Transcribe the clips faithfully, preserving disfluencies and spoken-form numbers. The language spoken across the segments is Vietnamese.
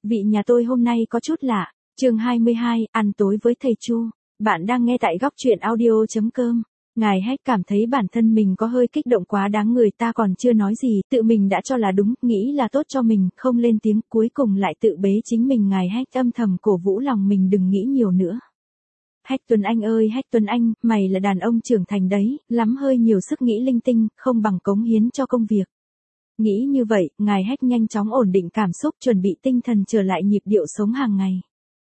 vị nhà tôi hôm nay có chút lạ. Chương hai mươi hai, ăn tối với thầy Chu. Bạn đang nghe tại góc truyện audio chấm com. Ngài Hách cảm thấy bản thân mình có hơi kích động quá đáng, người ta còn chưa nói gì, tự mình đã cho là đúng, nghĩ là tốt cho mình, không lên tiếng, cuối cùng lại tự bế chính mình. Ngài Hách âm thầm cổ vũ lòng mình đừng nghĩ nhiều nữa. Hách Tuấn Anh ơi Hách Tuấn Anh, mày là đàn ông trưởng thành đấy, lắm hơi nhiều sức nghĩ linh tinh, không bằng cống hiến cho công việc. Nghĩ như vậy, Ngài Hách nhanh chóng ổn định cảm xúc, chuẩn bị tinh thần trở lại nhịp điệu sống hàng ngày.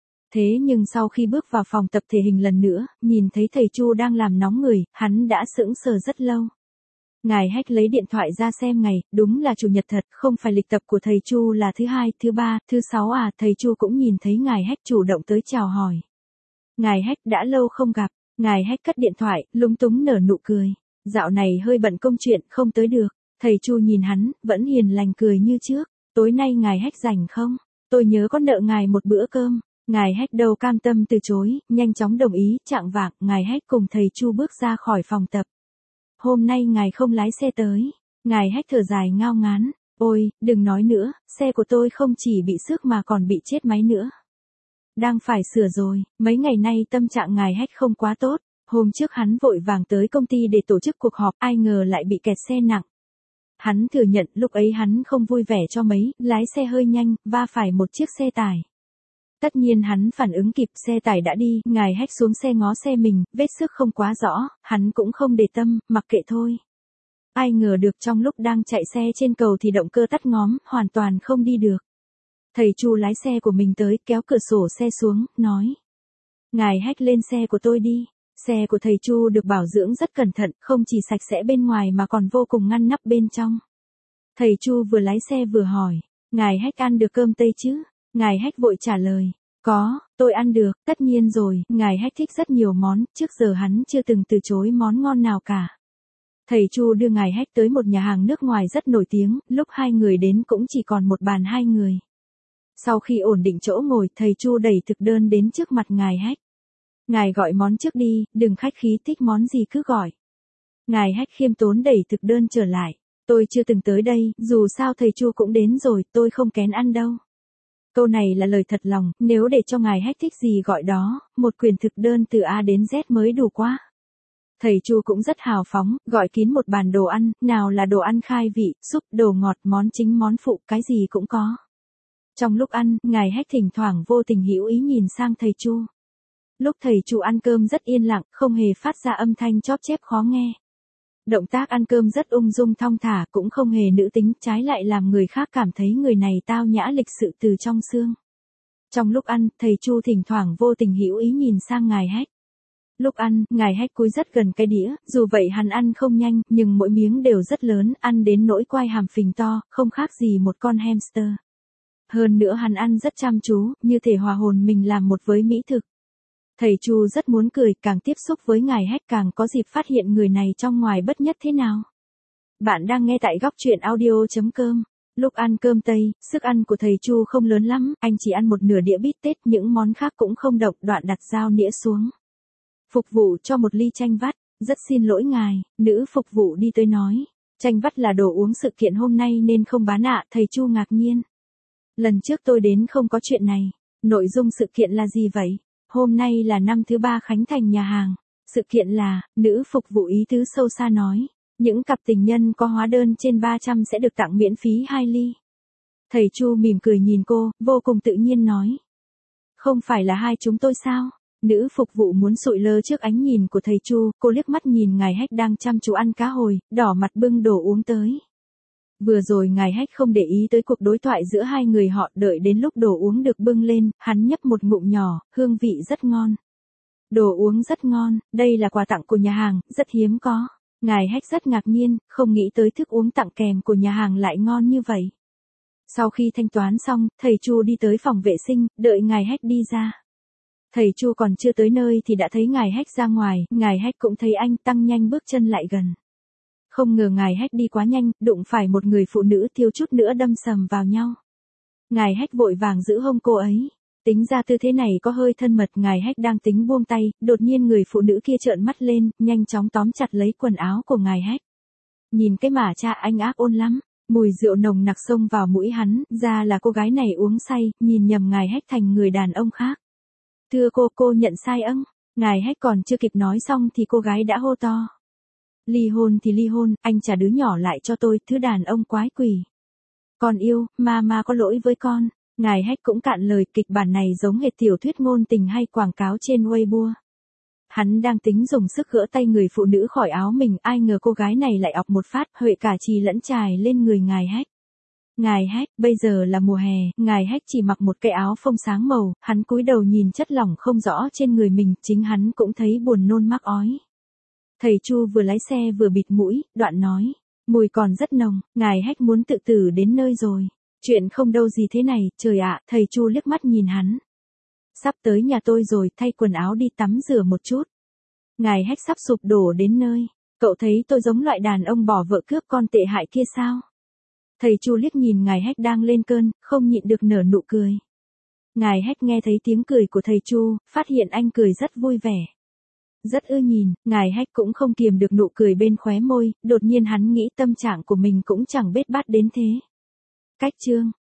Thế nhưng sau khi bước vào phòng tập thể hình lần nữa, nhìn thấy thầy Chu đang làm nóng người, hắn đã sững sờ rất lâu. Ngài Hách lấy điện thoại ra xem ngày, đúng là chủ nhật thật, không phải lịch tập của thầy Chu là thứ hai, thứ ba, thứ sáu à, thầy Chu cũng nhìn thấy Ngài Hách chủ động tới chào hỏi. Ngài Hách đã lâu không gặp, Ngài Hách cất điện thoại, lúng túng nở nụ cười. Dạo này hơi bận công chuyện, không tới được. Thầy Chu nhìn hắn, vẫn hiền lành cười như trước. Tối nay Ngài Hách rảnh không? Tôi nhớ có nợ ngài một bữa cơm. Ngài Hách đâu cam tâm từ chối, nhanh chóng đồng ý, chạng vạng, Ngài Hách cùng thầy Chu bước ra khỏi phòng tập. Hôm nay ngài không lái xe tới. Ngài Hách thở dài ngao ngán. Ôi, đừng nói nữa, xe của tôi không chỉ bị xước mà còn bị chết máy nữa. Đang phải sửa rồi, mấy ngày nay tâm trạng Ngài Hách không quá tốt. Hôm trước hắn vội vàng tới công ty để tổ chức cuộc họp, ai ngờ lại bị kẹt xe nặng. Hắn thừa nhận lúc ấy hắn không vui vẻ cho mấy, lái xe hơi nhanh, va phải một chiếc xe tải. Tất nhiên hắn phản ứng kịp, xe tải đã đi, Ngài Hách xuống xe ngó xe mình, vết xước không quá rõ, hắn cũng không để tâm, mặc kệ thôi. Ai ngờ được trong lúc đang chạy xe trên cầu thì động cơ tắt ngóm, hoàn toàn không đi được. Thầy Chu lái xe của mình tới, kéo cửa sổ xe xuống, nói. Ngài Hách lên xe của tôi đi. Xe của thầy Chu được bảo dưỡng rất cẩn thận, không chỉ sạch sẽ bên ngoài mà còn vô cùng ngăn nắp bên trong. Thầy Chu vừa lái xe vừa hỏi, Ngài Hách ăn được cơm Tây chứ? Ngài Hách vội trả lời, có, tôi ăn được, tất nhiên rồi, Ngài Hách thích rất nhiều món, trước giờ hắn chưa từng từ chối món ngon nào cả. Thầy Chu đưa Ngài Hách tới một nhà hàng nước ngoài rất nổi tiếng, lúc hai người đến cũng chỉ còn một bàn hai người. Sau khi ổn định chỗ ngồi, thầy Chu đẩy thực đơn đến trước mặt Ngài Hách. Ngài gọi món trước đi, đừng khách khí, thích món gì cứ gọi. Ngài Hách khiêm tốn đẩy thực đơn trở lại. Tôi chưa từng tới đây, dù sao thầy Chu cũng đến rồi, tôi không kén ăn đâu. Câu này là lời thật lòng, nếu để cho Ngài Hách thích gì gọi đó, một quyển thực đơn từ A đến Z mới đủ quá. Thầy Chu cũng rất hào phóng, gọi kín một bàn đồ ăn, nào là đồ ăn khai vị, súp, đồ ngọt, món chính món phụ, cái gì cũng có. Trong lúc ăn, Ngài Hách thỉnh thoảng vô tình hữu ý nhìn sang thầy Chu. Lúc thầy Chu ăn cơm rất yên lặng, không hề phát ra âm thanh chóp chép khó nghe. Động tác ăn cơm rất ung dung thong thả, cũng không hề nữ tính, trái lại làm người khác cảm thấy người này tao nhã lịch sự từ trong xương. Trong lúc ăn, thầy Chu thỉnh thoảng vô tình hữu ý nhìn sang Ngài Hách. Lúc ăn, Ngài Hách cúi rất gần cái đĩa, dù vậy hắn ăn không nhanh, nhưng mỗi miếng đều rất lớn, ăn đến nỗi quai hàm phình to, không khác gì một con hamster. Hơn nữa hắn ăn rất chăm chú, như thể hòa hồn mình làm một với mỹ thực. Thầy Chu rất muốn cười, càng tiếp xúc với Ngài Hách càng có dịp phát hiện người này trong ngoài bất nhất thế nào. Bạn đang nghe tại góc truyện audio chấm com. Lúc ăn cơm Tây, sức ăn của thầy Chu không lớn lắm, anh chỉ ăn một nửa đĩa bít tết, những món khác cũng không động, đoạn đặt dao nĩa xuống. Phục vụ cho một ly chanh vắt, rất xin lỗi ngài, nữ phục vụ đi tới nói. Chanh vắt là đồ uống sự kiện hôm nay nên không bán ạ, thầy Chu ngạc nhiên. Lần trước tôi đến không có chuyện này, nội dung sự kiện là gì vậy? Hôm nay là năm thứ ba khánh thành nhà hàng. Sự kiện là, nữ phục vụ ý tứ sâu xa nói. Những cặp tình nhân có hóa đơn trên ba trăm sẽ được tặng miễn phí hai ly. Thầy Chu mỉm cười nhìn cô, vô cùng tự nhiên nói. Không phải là hai chúng tôi sao? Nữ phục vụ muốn sụi lơ trước ánh nhìn của thầy Chu, cô liếc mắt nhìn Ngài Hách đang chăm chú ăn cá hồi, đỏ mặt bưng đồ uống tới. Vừa rồi Ngài Hách không để ý tới cuộc đối thoại giữa hai người họ, đợi đến lúc đồ uống được bưng lên, hắn nhấp một ngụm nhỏ, hương vị rất ngon. Đồ uống rất ngon, đây là quà tặng của nhà hàng, rất hiếm có. Ngài Hách rất ngạc nhiên, không nghĩ tới thức uống tặng kèm của nhà hàng lại ngon như vậy. Sau khi thanh toán xong, thầy Chu đi tới phòng vệ sinh, đợi Ngài Hách đi ra. Thầy Chu còn chưa tới nơi thì đã thấy Ngài Hách ra ngoài, Ngài Hách cũng thấy anh, tăng nhanh bước chân lại gần. Không ngờ Ngài Hách đi quá nhanh, đụng phải một người phụ nữ, thiếu chút nữa đâm sầm vào nhau. Ngài Hách vội vàng giữ hông cô ấy. Tính ra tư thế này có hơi thân mật, Ngài Hách đang tính buông tay, đột nhiên người phụ nữ kia trợn mắt lên, nhanh chóng tóm chặt lấy quần áo của Ngài Hách. Nhìn cái mà cha anh ác ôn lắm. Mùi rượu nồng nặc xông vào mũi hắn, ra là cô gái này uống say, nhìn nhầm ngài Hách thành người đàn ông khác. Thưa cô, cô nhận sai âng. Ngài Hách còn chưa kịp nói xong thì cô gái đã hô to. Ly hôn thì ly hôn, anh trả đứa nhỏ lại cho tôi, thứ đàn ông quái quỷ. Con yêu, mama có lỗi với con. Ngài Hách cũng cạn lời, kịch bản này giống hệt tiểu thuyết ngôn tình hay quảng cáo trên Weibo. Hắn đang tính dùng sức gỡ tay người phụ nữ khỏi áo mình, ai ngờ cô gái này lại ọc một phát, huệ cả chì lẫn chài lên người ngài Hách. Ngài Hách, bây giờ là mùa hè, ngài Hách chỉ mặc một cái áo phông sáng màu, hắn cúi đầu nhìn chất lỏng không rõ trên người mình, chính hắn cũng thấy buồn nôn mắc ói. Thầy Chu vừa lái xe vừa bịt mũi, đoạn nói, mùi còn rất nồng, ngài Hách muốn tự tử đến nơi rồi. Chuyện không đâu gì thế này, trời ạ, thầy Chu liếc mắt nhìn hắn. Sắp tới nhà tôi rồi, thay quần áo đi tắm rửa một chút. Ngài Hách sắp sụp đổ đến nơi. Cậu thấy tôi giống loại đàn ông bỏ vợ cướp con tệ hại kia sao? Thầy Chu liếc nhìn ngài Hách đang lên cơn, không nhịn được nở nụ cười. Ngài Hách nghe thấy tiếng cười của thầy Chu, phát hiện anh cười rất vui vẻ. Rất ưa nhìn, ngài Hách cũng không kiềm được nụ cười bên khóe môi, đột nhiên hắn nghĩ tâm trạng của mình cũng chẳng bết bát đến thế. Cách chương